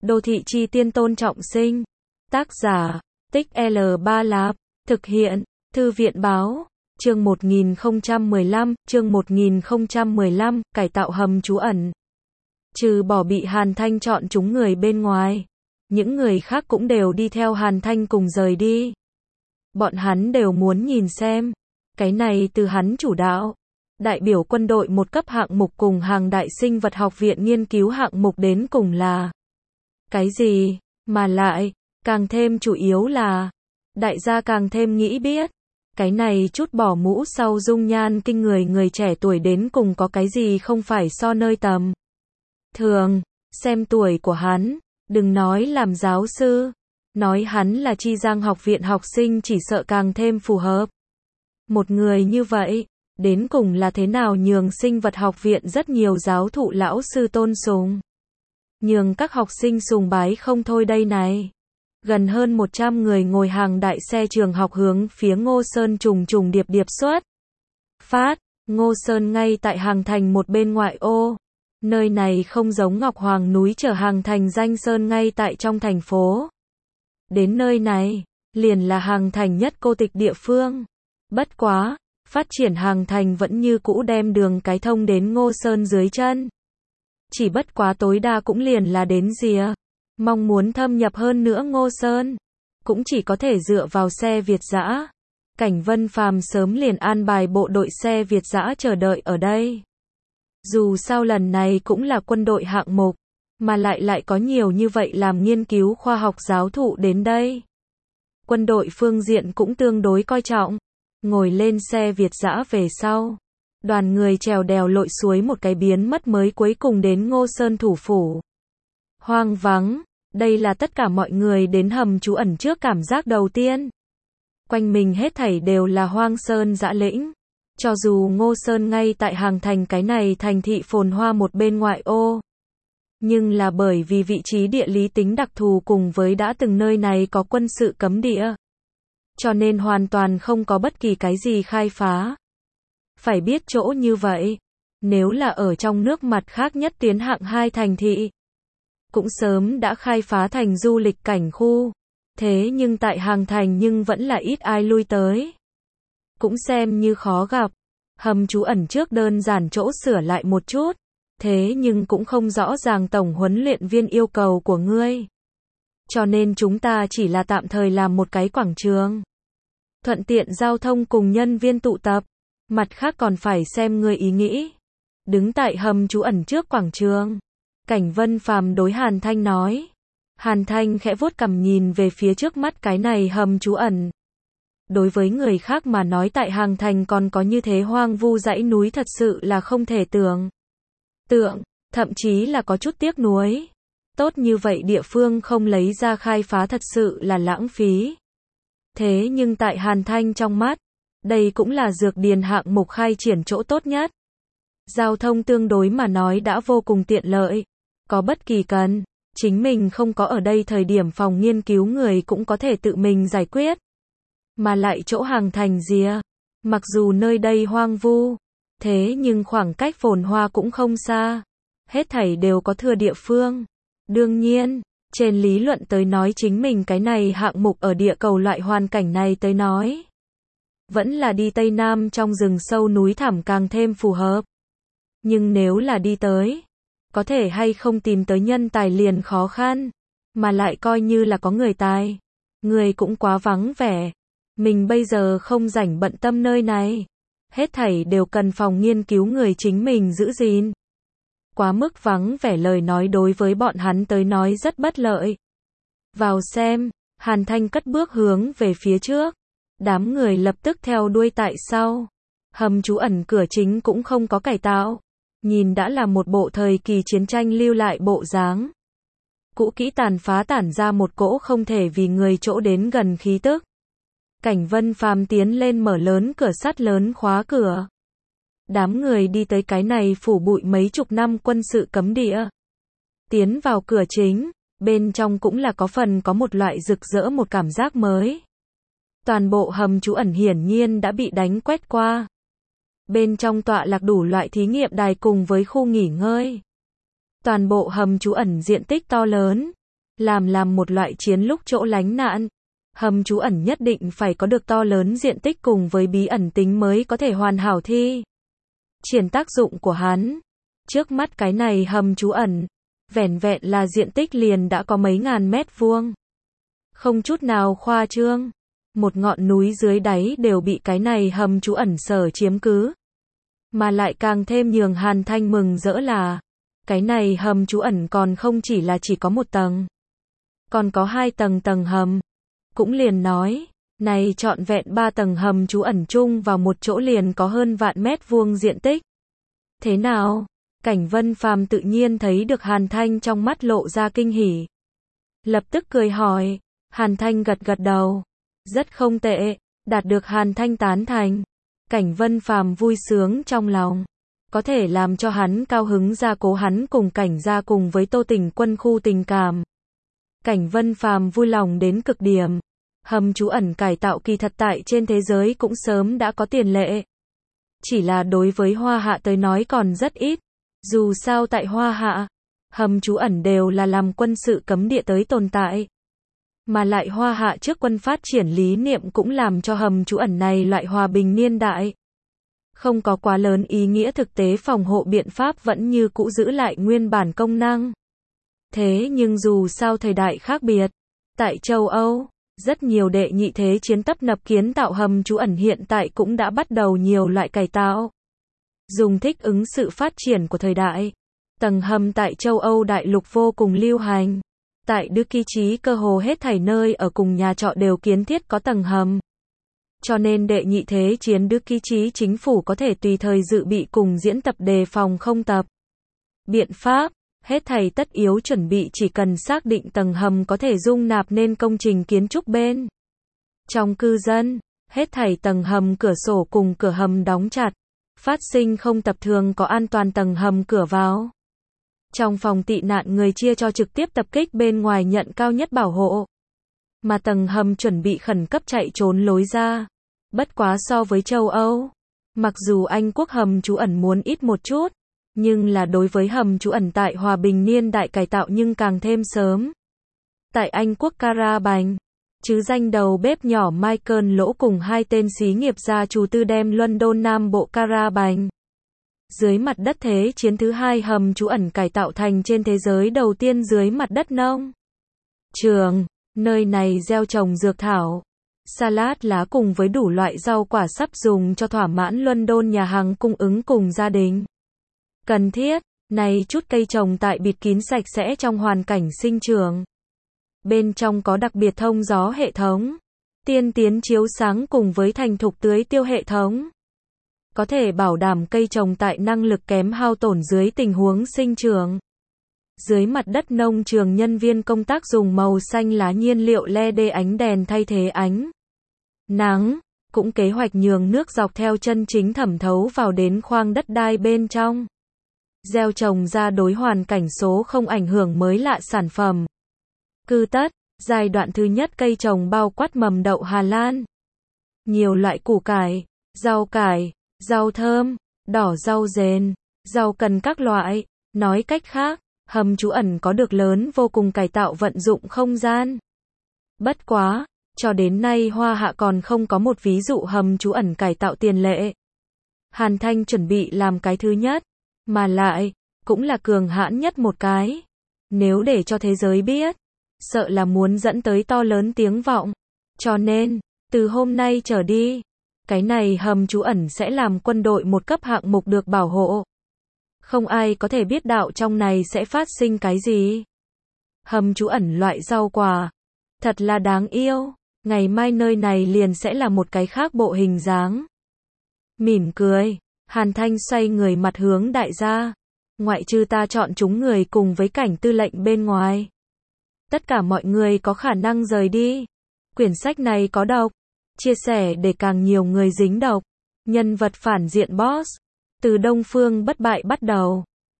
Đô thị chi tiên Tôn Trọng Sinh. Tác giả, Tích L3 Lạp. Thực hiện, Thư viện Báo. Chương 1015, cải tạo hầm trú ẩn. Trừ bỏ bị Hàn Thanh chọn chúng người bên ngoài, những người khác cũng đều đi theo Hàn Thanh cùng rời đi. Bọn hắn đều muốn nhìn xem, cái này từ hắn chủ đạo, đại biểu quân đội một cấp hạng mục cùng hàng đại sinh vật học viện nghiên cứu hạng mục đến cùng là cái gì, mà lại, càng thêm chủ yếu là, đại gia càng thêm nghĩ biết, cái này chút bỏ mũ sau dung nhan kinh người trẻ tuổi đến cùng có cái gì không phải so nơi tầm thường, xem tuổi của hắn, đừng nói làm giáo sư, nói hắn là Chi Giang học viện học sinh chỉ sợ càng thêm phù hợp. Một người như vậy, đến cùng là thế nào nhường sinh vật học viện rất nhiều giáo thụ lão sư tôn sùng, nhường các học sinh sùng bái không thôi đây này. Gần hơn 100 người ngồi hàng đại xe trường học hướng phía Ngô Sơn trùng điệp xuất phát. Ngô Sơn ngay tại Hàng Thành một bên ngoại ô. Nơi này không giống Ngọc Hoàng núi chở Hàng Thành danh sơn ngay tại trong thành phố. Đến nơi này, liền là Hàng Thành nhất cô tịch địa phương. Bất quá, phát triển Hàng Thành vẫn như cũ đem đường cái thông đến Ngô Sơn dưới chân. Chỉ bất quá tối đa cũng liền là đến rìa. Mong muốn thâm nhập hơn nữa Ngô Sơn, cũng chỉ có thể dựa vào xe Việt dã. Cảnh Vân Phàm sớm liền an bài bộ đội xe Việt dã chờ đợi ở đây. Dù sao lần này cũng là quân đội hạng mục, mà lại có nhiều như vậy làm nghiên cứu khoa học giáo thụ đến đây. Quân đội phương diện cũng tương đối coi trọng. Ngồi lên xe Việt dã về sau, đoàn người trèo đèo lội suối một cái biến mất mới cuối cùng đến Ngô Sơn thủ phủ. Hoang vắng, đây là tất cả mọi người đến hầm trú ẩn trước cảm giác đầu tiên. Quanh mình hết thảy đều là hoang sơn dã lĩnh. Cho dù Ngô Sơn ngay tại Hàng Thành cái này thành thị phồn hoa một bên ngoại ô, nhưng là bởi vì vị trí địa lý tính đặc thù cùng với đã từng nơi này có quân sự cấm địa, cho nên hoàn toàn không có bất kỳ cái gì khai phá. Phải biết chỗ như vậy, nếu là ở trong nước mặt khác nhất tiến hạng 2 thành thị, cũng sớm đã khai phá thành du lịch cảnh khu. Thế nhưng tại Hàng Thành nhưng vẫn là ít ai lui tới. Cũng xem như khó gặp. Hầm trú ẩn trước đơn giản chỗ sửa lại một chút. Thế nhưng cũng không rõ ràng tổng huấn luyện viên yêu cầu của ngươi. Cho nên chúng ta chỉ là tạm thời làm một cái quảng trường. Thuận tiện giao thông cùng nhân viên tụ tập. Mặt khác còn phải xem ngươi ý nghĩ. Đứng tại hầm trú ẩn trước quảng trường, Cảnh Vân Phàm đối Hàn Thanh nói. Hàn Thanh khẽ vuốt cằm nhìn về phía trước mắt cái này hầm trú ẩn. Đối với người khác mà nói tại Hàng Thành còn có như thế hoang vu dãy núi thật sự là không thể tưởng tượng, thậm chí là có chút tiếc nuối. Tốt như vậy địa phương không lấy ra khai phá thật sự là lãng phí. Thế nhưng tại Hàn Thanh trong mắt, đây cũng là dược điền hạng mục khai triển chỗ tốt nhất. Giao thông tương đối mà nói đã vô cùng tiện lợi. Có bất kỳ cần, chính mình không có ở đây thời điểm phòng nghiên cứu người cũng có thể tự mình giải quyết. Mà lại chỗ Hàng Thành rìa, mặc dù nơi đây hoang vu, thế nhưng khoảng cách phồn hoa cũng không xa. Hết thảy đều có thừa địa phương. Đương nhiên, trên lý luận tới nói chính mình cái này hạng mục ở địa cầu loại hoàn cảnh này tới nói, vẫn là đi Tây Nam trong rừng sâu núi thẳm càng thêm phù hợp. Nhưng nếu là đi tới, có thể hay không tìm tới nhân tài liền khó khăn, mà lại coi như là có người tài, người cũng quá vắng vẻ. Mình bây giờ không rảnh bận tâm nơi này. Hết thảy đều cần phòng nghiên cứu người chính mình giữ gìn. Quá mức vắng vẻ lời nói đối với bọn hắn tới nói rất bất lợi. Vào xem, Hàn Thanh cất bước hướng về phía trước. Đám người lập tức theo đuôi tại sau. Hầm trú ẩn cửa chính cũng không có cải tạo. Nhìn đã là một bộ thời kỳ chiến tranh lưu lại bộ dáng. Cũ kỹ tàn phá tản ra một cỗ không thể vì người chỗ đến gần khí tức. Cảnh Vân Phàm tiến lên mở lớn cửa sắt lớn khóa cửa. Đám người đi tới cái này phủ bụi mấy chục năm quân sự cấm địa. Tiến vào cửa chính, bên trong cũng là có một loại rực rỡ một cảm giác mới. Toàn bộ hầm trú ẩn hiển nhiên đã bị đánh quét qua. Bên trong tọa lạc đủ loại thí nghiệm đài cùng với khu nghỉ ngơi. Toàn bộ hầm trú ẩn diện tích to lớn, làm một loại chiến lúc chỗ lánh nạn. Hầm trú ẩn nhất định phải có được to lớn diện tích cùng với bí ẩn tính mới có thể hoàn hảo thi triển tác dụng của hắn. Trước mắt cái này hầm trú ẩn, vẻn vẹn là diện tích liền đã có mấy ngàn mét vuông. Không chút nào khoa trương. Một ngọn núi dưới đáy đều bị cái này hầm trú ẩn sở chiếm cứ. Mà lại càng thêm nhường Hàn Thanh mừng rỡ là, cái này hầm trú ẩn còn không chỉ có một tầng, còn có 2 tầng hầm. Cũng liền nói, này trọn vẹn 3 tầng hầm trú ẩn chung vào một chỗ liền có hơn vạn mét vuông diện tích. Thế nào? Cảnh Vân Phàm tự nhiên thấy được Hàn Thanh trong mắt lộ ra kinh hỉ. Lập tức cười hỏi, Hàn Thanh gật gật đầu. Rất không tệ, đạt được Hàn Thanh tán thành. Cảnh Vân Phàm vui sướng trong lòng. Có thể làm cho hắn cao hứng gia cố hắn cùng Cảnh gia cùng với Tô Tình Quân khu tình cảm. Cảnh Vân Phàm vui lòng đến cực điểm. Hầm trú ẩn cải tạo kỳ thật tại trên thế giới cũng sớm đã có tiền lệ. Chỉ là đối với Hoa Hạ tới nói còn rất ít. Dù sao tại Hoa Hạ, hầm trú ẩn đều là làm quân sự cấm địa tới tồn tại. Mà lại Hoa Hạ trước quân phát triển lý niệm cũng làm cho hầm trú ẩn này loại hòa bình niên đại. Không có quá lớn ý nghĩa, thực tế phòng hộ biện pháp vẫn như cũ giữ lại nguyên bản công năng. Thế nhưng dù sao thời đại khác biệt, tại châu Âu, rất nhiều đệ nhị thế chiến tấp nập kiến tạo hầm trú ẩn hiện tại cũng đã bắt đầu nhiều loại cải tạo. Dùng thích ứng sự phát triển của thời đại. Tầng hầm tại châu Âu đại lục vô cùng lưu hành. Tại Đức Kỳ Chí cơ hồ hết thảy nơi ở cùng nhà trọ đều kiến thiết có tầng hầm. Cho nên đệ nhị thế chiến Đức Kỳ Chí chính phủ có thể tùy thời dự bị cùng diễn tập đề phòng không tập. Biện pháp, hết thảy tất yếu chuẩn bị chỉ cần xác định tầng hầm có thể dung nạp nên công trình kiến trúc bên trong cư dân, hết thảy tầng hầm cửa sổ cùng cửa hầm đóng chặt, phát sinh không tập thường có an toàn tầng hầm cửa vào. Trong phòng tị nạn người chia cho trực tiếp tập kích bên ngoài nhận cao nhất bảo hộ. Mà tầng hầm chuẩn bị khẩn cấp chạy trốn lối ra. Bất quá so với châu Âu, mặc dù Anh quốc hầm trú ẩn muốn ít một chút, nhưng là đối với hầm trú ẩn tại hòa bình niên đại cải tạo nhưng càng thêm sớm. Tại Anh quốc Carabanh, chứ danh đầu bếp nhỏ Michael Lỗ cùng 2 tên xí nghiệp gia chủ tư đem London Nam bộ Carabanh. Dưới mặt đất thế chiến thứ 2 hầm trú ẩn cải tạo thành trên thế giới đầu tiên dưới mặt đất nông trường, nơi này gieo trồng dược thảo, salad lá cùng với đủ loại rau quả sắp dùng cho thỏa mãn London nhà hàng cung ứng cùng gia đình. Cần thiết, này chút cây trồng tại bịt kín sạch sẽ trong hoàn cảnh sinh trưởng. Bên trong có đặc biệt thông gió hệ thống, tiên tiến chiếu sáng cùng với thành thục tưới tiêu hệ thống. Có thể bảo đảm cây trồng tại năng lực kém hao tổn dưới tình huống sinh trưởng. Dưới mặt đất nông trường nhân viên công tác dùng màu xanh lá nhiên liệu LED ánh đèn thay thế ánh nắng, cũng kế hoạch nhường nước dọc theo chân chính thẩm thấu vào đến khoang đất đai bên trong. Gieo trồng ra đối hoàn cảnh số không ảnh hưởng mới lạ sản phẩm. Cư tất, giai đoạn thứ nhất cây trồng bao quát mầm đậu Hà Lan, nhiều loại củ cải, rau thơm, đỏ rau dền, rau cần các loại. Nói cách khác, hầm trú ẩn có được lớn vô cùng cải tạo vận dụng không gian. Bất quá, cho đến nay Hoa Hạ còn không có một ví dụ hầm trú ẩn cải tạo tiền lệ. Hàn Thanh chuẩn bị làm cái thứ nhất, mà lại, cũng là cường hãn nhất một cái. Nếu để cho thế giới biết, sợ là muốn dẫn tới to lớn tiếng vọng. Cho nên, từ hôm nay trở đi, cái này hầm trú ẩn sẽ làm quân đội một cấp hạng mục được bảo hộ. Không ai có thể biết đạo trong này sẽ phát sinh cái gì. Hầm trú ẩn loại rau quả. Thật là đáng yêu. Ngày mai nơi này liền sẽ là một cái khác bộ hình dáng. Mỉm cười, Hàn Thanh xoay người mặt hướng đại gia. Ngoại trừ ta chọn chúng người cùng với Cảnh tư lệnh bên ngoài. Tất cả mọi người có khả năng rời đi. Quyển sách này có độc. Chia sẻ để càng nhiều người dính độc. Nhân vật phản diện boss. Từ Đông Phương bất bại bắt đầu.